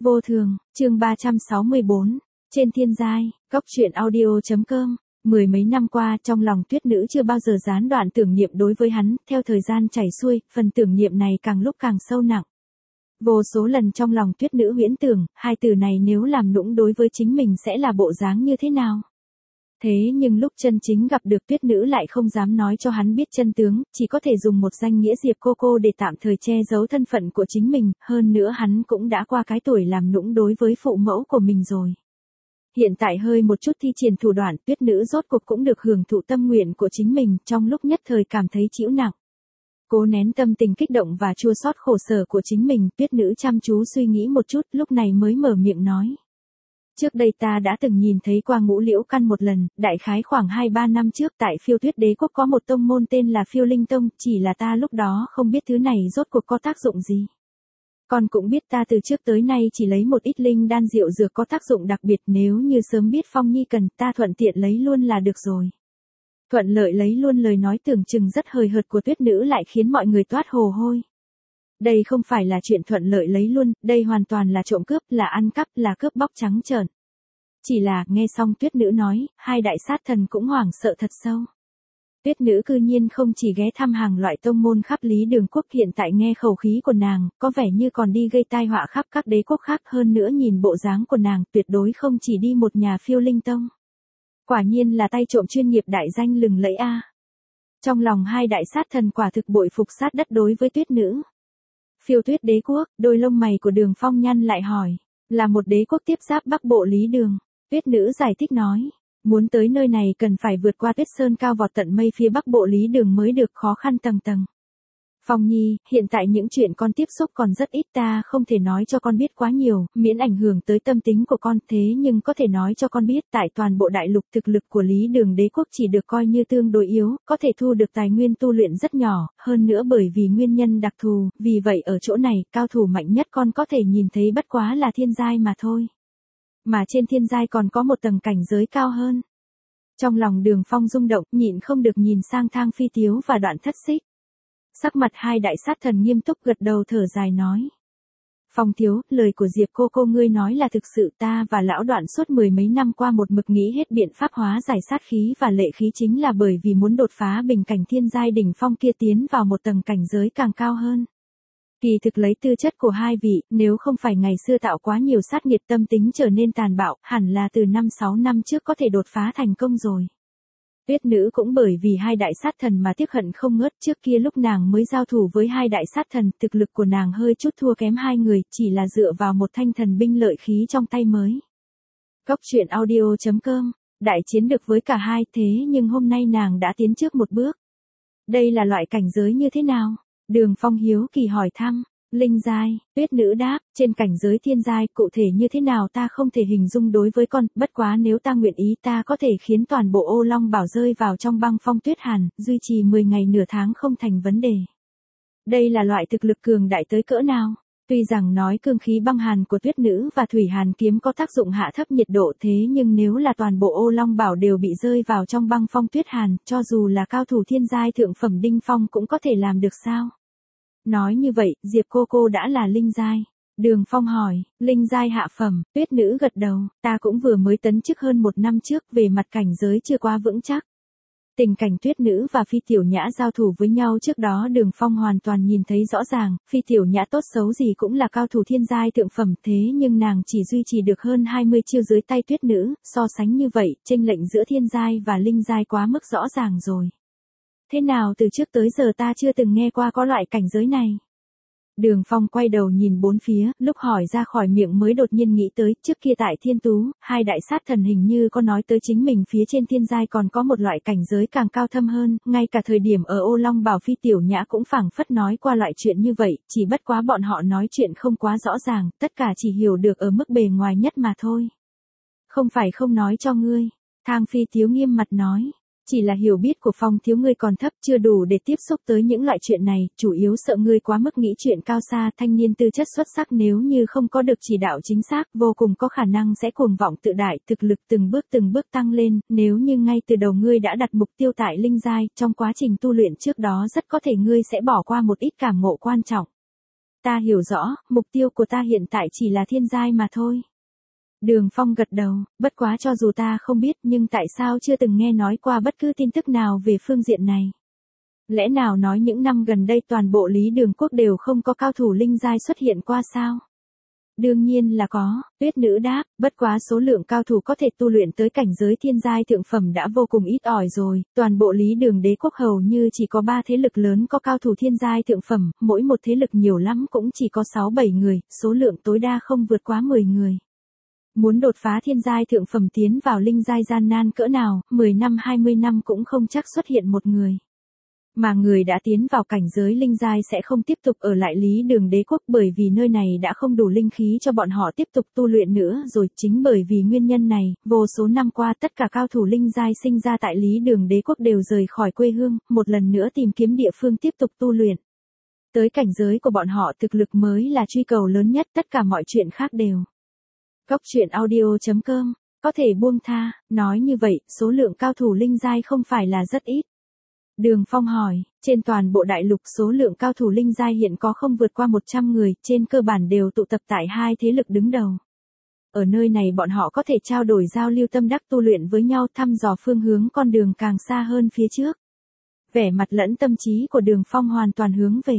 Vô thường, chương 364, trên thiên giai, góc truyện audio.com. Mười mấy năm qua, trong lòng Tuyết Nữ chưa bao giờ gián đoạn tưởng niệm đối với hắn, theo thời gian chảy xuôi, phần tưởng niệm này càng lúc càng sâu nặng. Vô số lần trong lòng Tuyết Nữ huyễn tưởng, hai từ này nếu làm nũng đối với chính mình sẽ là bộ dáng như thế nào. Thế nhưng lúc chân chính gặp được Tuyết Nữ lại không dám nói cho hắn biết chân tướng, chỉ có thể dùng một danh nghĩa Diệp cô để tạm thời che giấu thân phận của chính mình, hơn nữa hắn cũng đã qua cái tuổi làm nũng đối với phụ mẫu của mình rồi. Hiện tại hơi một chút thi triển thủ đoạn, Tuyết Nữ rốt cuộc cũng được hưởng thụ tâm nguyện của chính mình, trong lúc nhất thời cảm thấy chịu nặng. Cố nén tâm tình kích động và chua xót khổ sở của chính mình, Tuyết Nữ chăm chú suy nghĩ một chút, lúc này mới mở miệng nói. Trước đây ta đã từng nhìn thấy qua Ngũ Liễu Căn một lần, đại khái khoảng 2-3 năm trước tại Phiêu Tuyết Đế Quốc có một tông môn tên là Phiêu Linh Tông, chỉ là ta lúc đó không biết thứ này rốt cuộc có tác dụng gì. Con cũng biết ta từ trước tới nay chỉ lấy một ít linh đan diệu dược có tác dụng đặc biệt, nếu như sớm biết Phong Nhi cần ta thuận tiện lấy luôn là được rồi. Thuận lợi lấy luôn lời nói tưởng chừng rất hời hợt của Tuyết Nữ lại khiến mọi người toát hồ hôi. Đây không phải là chuyện thuận lợi lấy luôn, đây hoàn toàn là trộm cướp, là ăn cắp, là cướp bóc trắng trợn. Chỉ là, nghe xong Tuyết Nữ nói, hai đại sát thần cũng hoảng sợ thật sâu. Tuyết Nữ cư nhiên không chỉ ghé thăm hàng loại tông môn khắp Lý Đường Quốc, hiện tại nghe khẩu khí của nàng, có vẻ như còn đi gây tai họa khắp các đế quốc khác, hơn nữa nhìn bộ dáng của nàng, tuyệt đối không chỉ đi một nhà Phiêu Linh Tông. Quả nhiên là tay trộm chuyên nghiệp đại danh lừng lẫy a. Trong lòng hai đại sát thần quả thực bội phục sát đất đối với Tuyết Nữ. Phiêu Tuyết Đế Quốc, đôi lông mày của Đường Phong nhăn lại hỏi, là một đế quốc tiếp giáp Bắc Bộ Lý Đường. Tuyết Nữ giải thích nói, muốn tới nơi này cần phải vượt qua tuyết sơn cao vọt tận mây phía Bắc Bộ Lý Đường mới được, khó khăn tầng tầng. Phong Nhi, hiện tại những chuyện con tiếp xúc còn rất ít, ta không thể nói cho con biết quá nhiều, miễn ảnh hưởng tới tâm tính của con, thế nhưng có thể nói cho con biết tại toàn bộ đại lục thực lực của Lý Đường Đế Quốc chỉ được coi như tương đối yếu, có thể thu được tài nguyên tu luyện rất nhỏ, hơn nữa bởi vì nguyên nhân đặc thù, vì vậy ở chỗ này, cao thủ mạnh nhất con có thể nhìn thấy bất quá là thiên giai mà thôi. Mà trên thiên giai còn có một tầng cảnh giới cao hơn. Trong lòng Đường Phong rung động, nhịn không được nhìn sang Thang Phi Tiếu và Đoạn Thất Xích. Sắc mặt hai đại sát thần nghiêm túc gật đầu thở dài nói. Phong thiếu, lời của Diệp cô ngươi nói là thực sự, ta và lão Đoạn suốt mười mấy năm qua một mực nghĩ hết biện pháp hóa giải sát khí và lệ khí chính là bởi vì muốn đột phá bình cảnh thiên giai đỉnh phong kia tiến vào một tầng cảnh giới càng cao hơn. Kỳ thực lấy tư chất của hai vị, nếu không phải ngày xưa tạo quá nhiều sát nghiệt tâm tính trở nên tàn bạo, hẳn là từ 5-6 năm trước có thể đột phá thành công rồi. Tuyết Nữ cũng bởi vì hai đại sát thần mà tiếc hận không ngớt, trước kia lúc nàng mới giao thủ với hai đại sát thần, thực lực của nàng hơi chút thua kém hai người, chỉ là dựa vào một thanh thần binh lợi khí trong tay mới. Góc truyện audio.com, đại chiến được với cả hai, thế nhưng hôm nay nàng đã tiến trước một bước. Đây là loại cảnh giới như thế nào? Đường Phong hiếu kỳ hỏi thăm. Linh giai, Tuyết Nữ đáp, trên cảnh giới thiên giai, cụ thể như thế nào ta không thể hình dung đối với con, bất quá nếu ta nguyện ý ta có thể khiến toàn bộ Ô Long Bảo rơi vào trong băng phong tuyết hàn, duy trì 10 ngày nửa tháng không thành vấn đề. Đây là loại thực lực cường đại tới cỡ nào? Tuy rằng nói cương khí băng hàn của Tuyết Nữ và thủy hàn kiếm có tác dụng hạ thấp nhiệt độ, thế nhưng nếu là toàn bộ Ô Long Bảo đều bị rơi vào trong băng phong tuyết hàn, cho dù là cao thủ thiên giai thượng phẩm đỉnh phong cũng có thể làm được sao? Nói như vậy, Diệp cô đã là linh giai. Đường Phong hỏi, linh giai hạ phẩm, Tuyết Nữ gật đầu, ta cũng vừa mới tấn chức hơn một năm trước, về mặt cảnh giới chưa quá vững chắc. Tình cảnh Tuyết Nữ và Phi Tiểu Nhã giao thủ với nhau trước đó Đường Phong hoàn toàn nhìn thấy rõ ràng, Phi Tiểu Nhã tốt xấu gì cũng là cao thủ thiên giai thượng phẩm, thế nhưng nàng chỉ duy trì được hơn 20 chiêu dưới tay Tuyết Nữ, so sánh như vậy, chênh lệch giữa thiên giai và linh giai quá mức rõ ràng rồi. Thế nào từ trước tới giờ ta chưa từng nghe qua có loại cảnh giới này? Đường Phong quay đầu nhìn bốn phía, lúc hỏi ra khỏi miệng mới đột nhiên nghĩ tới, trước kia tại Thiên Tú, hai đại sát thần hình như có nói tới chính mình phía trên thiên giai còn có một loại cảnh giới càng cao thâm hơn, ngay cả thời điểm ở Ô Long Bảo Phi Tiểu Nhã cũng phảng phất nói qua loại chuyện như vậy, chỉ bất quá bọn họ nói chuyện không quá rõ ràng, tất cả chỉ hiểu được ở mức bề ngoài nhất mà thôi. Không phải không nói cho ngươi, Thang Phi Tiếu nghiêm mặt nói. Chỉ là hiểu biết của Phong thiếu ngươi còn thấp, chưa đủ để tiếp xúc tới những loại chuyện này, chủ yếu sợ ngươi quá mức nghĩ chuyện cao xa, thanh niên tư chất xuất sắc nếu như không có được chỉ đạo chính xác, vô cùng có khả năng sẽ cuồng vọng tự đại, thực lực từng bước tăng lên, nếu như ngay từ đầu ngươi đã đặt mục tiêu tại linh giai, trong quá trình tu luyện trước đó rất có thể ngươi sẽ bỏ qua một ít cảm ngộ quan trọng. Ta hiểu rõ, mục tiêu của ta hiện tại chỉ là thiên giai mà thôi. Đường Phong gật đầu, bất quá cho dù ta không biết nhưng tại sao chưa từng nghe nói qua bất cứ tin tức nào về phương diện này. Lẽ nào nói những năm gần đây toàn bộ Lý Đường Quốc đều không có cao thủ linh giai xuất hiện qua sao? Đương nhiên là có, Tuyết Nữ đáp, bất quá số lượng cao thủ có thể tu luyện tới cảnh giới thiên giai thượng phẩm đã vô cùng ít ỏi rồi, toàn bộ Lý Đường Đế Quốc hầu như chỉ có 3 thế lực lớn có cao thủ thiên giai thượng phẩm, mỗi một thế lực nhiều lắm cũng chỉ có 6-7 người, số lượng tối đa không vượt quá 10 người. Muốn đột phá thiên giai thượng phẩm tiến vào linh giai gian nan cỡ nào, 10 năm 20 năm cũng không chắc xuất hiện một người. Mà người đã tiến vào cảnh giới linh giai sẽ không tiếp tục ở lại Lý Đường Đế Quốc bởi vì nơi này đã không đủ linh khí cho bọn họ tiếp tục tu luyện nữa rồi. Chính bởi vì nguyên nhân này, vô số năm qua tất cả cao thủ linh giai sinh ra tại Lý Đường Đế Quốc đều rời khỏi quê hương, một lần nữa tìm kiếm địa phương tiếp tục tu luyện. Tới cảnh giới của bọn họ thực lực mới là truy cầu lớn nhất, tất cả mọi chuyện khác đều. Cốc truyện audio.com, có thể buông tha, nói như vậy, số lượng cao thủ linh giai không phải là rất ít. Đường Phong hỏi, trên toàn bộ đại lục số lượng cao thủ linh giai hiện có không vượt qua 100 người, trên cơ bản đều tụ tập tại 2 thế lực đứng đầu. Ở nơi này bọn họ có thể trao đổi giao lưu tâm đắc tu luyện với nhau, thăm dò phương hướng con đường càng xa hơn phía trước. Vẻ mặt lẫn tâm trí của Đường Phong hoàn toàn hướng về.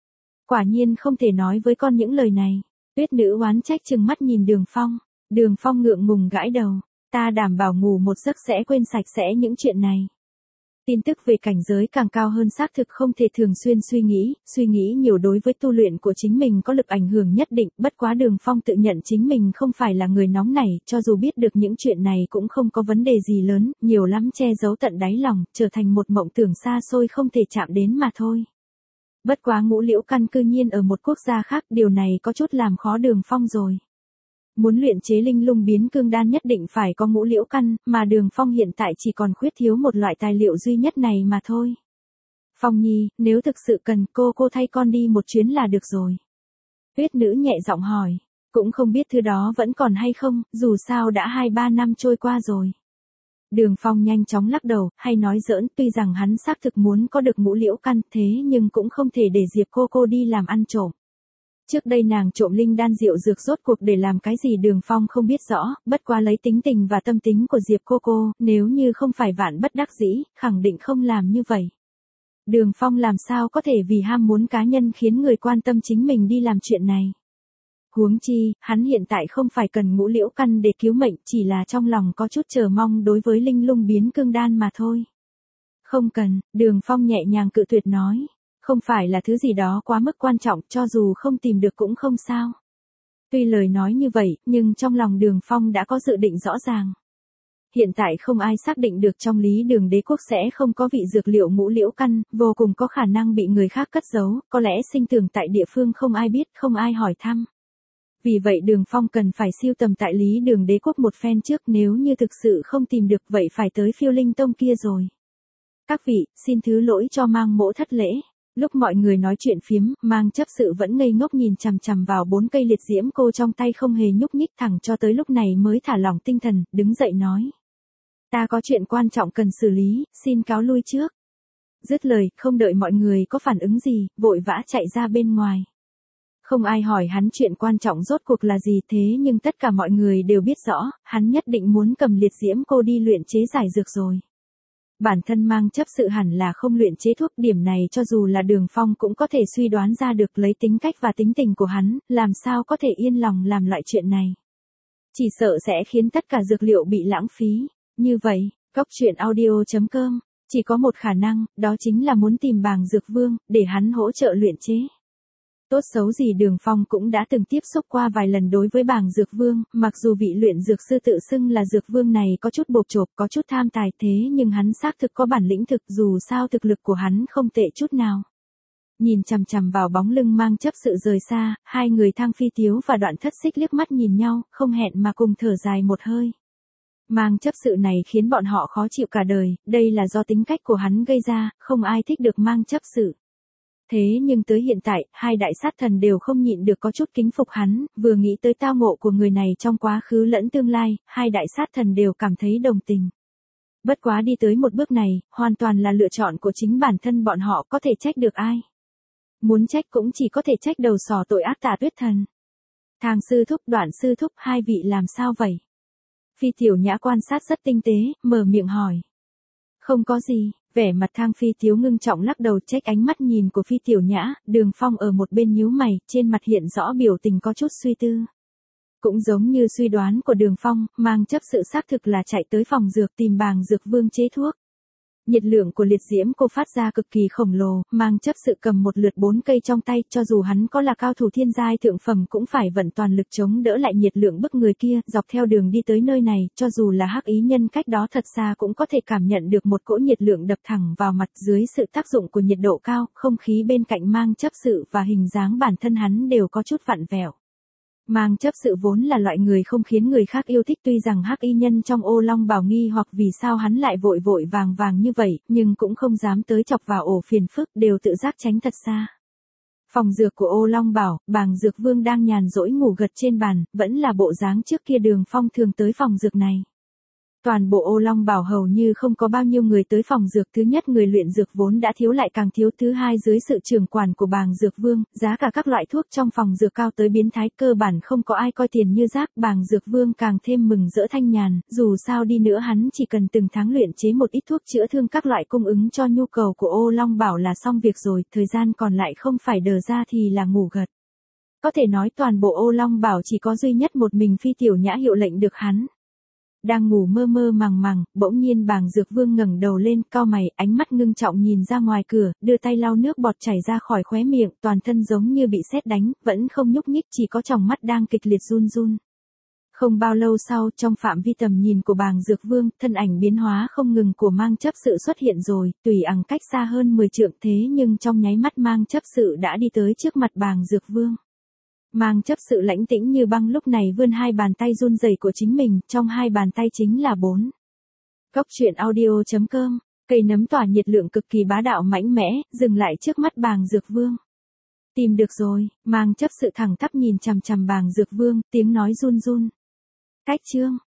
Quả nhiên không thể nói với con những lời này. Tuyết Nữ oán trách trừng mắt nhìn Đường Phong. Đường Phong ngượng ngùng gãi đầu. Ta đảm bảo ngủ một giấc sẽ quên sạch sẽ những chuyện này. Tin tức về cảnh giới càng cao hơn xác thực không thể thường xuyên suy nghĩ nhiều đối với tu luyện của chính mình có lực ảnh hưởng nhất định, bất quá Đường Phong tự nhận chính mình không phải là người nóng nảy, cho dù biết được những chuyện này cũng không có vấn đề gì lớn, nhiều lắm che giấu tận đáy lòng, trở thành một mộng tưởng xa xôi không thể chạm đến mà thôi. Bất quá Ngũ Liễu Căn cư nhiên ở một quốc gia khác, điều này có chút làm khó Đường Phong rồi. Muốn luyện chế linh lung biến cương đan nhất định phải có Ngũ Liễu Căn, mà Đường Phong hiện tại chỉ còn khuyết thiếu một loại tài liệu duy nhất này mà thôi. Phong Nhi, nếu thực sự cần cô thay con đi một chuyến là được rồi. Tuyết Nữ nhẹ giọng hỏi, cũng không biết thứ đó vẫn còn hay không, dù sao đã 2-3 năm trôi qua rồi. Đường Phong nhanh chóng lắc đầu, hay nói giỡn, tuy rằng hắn xác thực muốn có được Ngũ Liễu Căn thế nhưng cũng không thể để Diệp cô đi làm ăn trộm. Trước đây nàng trộm linh đan rượu dược rốt cuộc để làm cái gì Đường Phong không biết rõ, bất quá lấy tính tình và tâm tính của Diệp cô, nếu như không phải vạn bất đắc dĩ, khẳng định không làm như vậy. Đường Phong làm sao có thể vì ham muốn cá nhân khiến người quan tâm chính mình đi làm chuyện này. Huống chi, hắn hiện tại không phải cần Ngũ Liễu Căn để cứu mệnh, chỉ là trong lòng có chút chờ mong đối với linh lung biến cương đan mà thôi. Không cần, Đường Phong nhẹ nhàng cự tuyệt nói. Không phải là thứ gì đó quá mức quan trọng, cho dù không tìm được cũng không sao. Tuy lời nói như vậy, nhưng trong lòng Đường Phong đã có dự định rõ ràng. Hiện tại không ai xác định được trong Lý Đường Đế Quốc sẽ không có vị dược liệu Ngũ Liễu Căn, vô cùng có khả năng bị người khác cất giấu, có lẽ sinh tường tại địa phương không ai biết, không ai hỏi thăm. Vì vậy Đường Phong cần phải siêu tầm tại Lý Đường Đế Quốc một phen trước, nếu như thực sự không tìm được vậy phải tới Phiêu Linh Tông kia rồi. Các vị, xin thứ lỗi cho Mang Mỗ thất lễ. Lúc mọi người nói chuyện phiếm, Mang chấp sự vẫn ngây ngốc nhìn chằm chằm vào 4 cây liệt diễm cô trong tay không hề nhúc nhích, thẳng cho tới lúc này mới thả lỏng tinh thần, đứng dậy nói. Ta có chuyện quan trọng cần xử lý, xin cáo lui trước. Dứt lời, không đợi mọi người có phản ứng gì, vội vã chạy ra bên ngoài. Không ai hỏi hắn chuyện quan trọng rốt cuộc là gì, thế nhưng tất cả mọi người đều biết rõ, hắn nhất định muốn cầm liệt diễm cô đi luyện chế giải dược rồi. Bản thân Mang chấp sự hẳn là không luyện chế thuốc, điểm này cho dù là Đường Phong cũng có thể suy đoán ra được, lấy tính cách và tính tình của hắn, làm sao có thể yên lòng làm loại chuyện này. Chỉ sợ sẽ khiến tất cả dược liệu bị lãng phí. Như vậy, Cốc truyện audio.com, chỉ có một khả năng, đó chính là muốn tìm Bàng Dược Vương, để hắn hỗ trợ luyện chế. Tốt xấu gì Đường Phong cũng đã từng tiếp xúc qua vài lần đối với Bàng Dược Vương, mặc dù vị luyện dược sư tự xưng là Dược Vương này có chút bộp chộp, có chút tham tài, thế nhưng hắn xác thực có bản lĩnh thực, dù sao thực lực của hắn không tệ chút nào. Nhìn chằm chằm vào bóng lưng Mang chấp sự rời xa, hai người Thang Phi Tiếu và Đoạn Thất Xích liếc mắt nhìn nhau, không hẹn mà cùng thở dài một hơi. Mang chấp sự này khiến bọn họ khó chịu cả đời, đây là do tính cách của hắn gây ra, không ai thích được Mang chấp sự. Thế nhưng tới hiện tại, hai đại sát thần đều không nhịn được có chút kính phục hắn, vừa nghĩ tới tao ngộ của người này trong quá khứ lẫn tương lai, hai đại sát thần đều cảm thấy đồng tình. Bất quá đi tới một bước này, hoàn toàn là lựa chọn của chính bản thân bọn họ, có thể trách được ai. Muốn trách cũng chỉ có thể trách đầu sỏ tội ác Tạ Tuyết Thần. Thang sư thúc, Đoạn sư thúc, hai vị làm sao vậy? Phi Tiểu Nhã quan sát rất tinh tế, mở miệng hỏi. Không có gì, vẻ mặt Thang Phi Thiếu ngưng trọng lắc đầu, trách ánh mắt nhìn của Phi Tiểu Nhã. Đường Phong ở một bên nhíu mày, trên mặt hiện rõ biểu tình có chút suy tư. Cũng giống như suy đoán của Đường Phong, Mang Chấp Sự xác thực là chạy tới phòng dược tìm Bàng Dược Vương chế thuốc. Nhiệt lượng của liệt diễm cô phát ra cực kỳ khổng lồ, Mang Chấp Sự cầm một lượt 4 cây trong tay, cho dù hắn có là cao thủ thiên giai thượng phẩm cũng phải vận toàn lực chống đỡ lại nhiệt lượng bức người kia. Dọc theo đường đi tới nơi này, cho dù là hắc ý nhân cách đó thật xa cũng có thể cảm nhận được một cỗ nhiệt lượng đập thẳng vào mặt. Dưới sự tác dụng của nhiệt độ cao, không khí bên cạnh Mang Chấp Sự và hình dáng bản thân hắn đều có chút vặn vẹo. Mang Chấp Sự vốn là loại người không khiến người khác yêu thích, tuy rằng hắc y nhân trong Ô Long Bảo nghi hoặc vì sao hắn lại vội vội vàng vàng như vậy, nhưng cũng không dám tới chọc vào ổ phiền phức, đều tự giác tránh thật xa. Phòng dược của Ô Long Bảo, Bàng Dược Vương đang nhàn rỗi ngủ gật trên bàn, vẫn là bộ dáng trước kia Đường Phong thường tới phòng dược này. Toàn bộ Ô Long Bảo hầu như không có bao nhiêu người tới phòng dược. Thứ nhất, người luyện dược vốn đã thiếu lại càng thiếu. Thứ hai, dưới sự trưởng quản của Bàng Dược Vương, giá cả các loại thuốc trong phòng dược cao tới biến thái, cơ bản không có ai coi tiền như rác. Bàng Dược Vương càng thêm mừng rỡ thanh nhàn, dù sao đi nữa hắn chỉ cần từng tháng luyện chế một ít thuốc chữa thương các loại cung ứng cho nhu cầu của Ô Long Bảo là xong việc rồi, thời gian còn lại không phải đờ ra thì là ngủ gật. Có thể nói toàn bộ Ô Long Bảo chỉ có duy nhất một mình Phi Tiểu Nhã hiệu lệnh được hắn. Đang ngủ mơ mơ màng màng, bỗng nhiên Bàng Dược Vương ngẩng đầu lên, cau mày, ánh mắt ngưng trọng nhìn ra ngoài cửa, đưa tay lau nước bọt chảy ra khỏi khóe miệng, toàn thân giống như bị sét đánh, vẫn không nhúc nhích, chỉ có tròng mắt đang kịch liệt run run. Không bao lâu sau, trong phạm vi tầm nhìn của Bàng Dược Vương, thân ảnh biến hóa không ngừng của Mang Chấp Sự xuất hiện rồi, tùy ằng cách xa hơn 10 trượng, thế nhưng trong nháy mắt Mang Chấp Sự đã đi tới trước mặt Bàng Dược Vương. Mang Chấp Sự lãnh tĩnh như băng lúc này vươn hai bàn tay run rẩy của chính mình, trong hai bàn tay chính là 4. Góc truyện audio.com, cây nấm tỏa nhiệt lượng cực kỳ bá đạo mãnh mẽ, dừng lại trước mắt Bàng Dược Vương. Tìm được rồi, Mang Chấp Sự thẳng thắp nhìn chằm chằm Bàng Dược Vương, tiếng nói run run. Cách chương.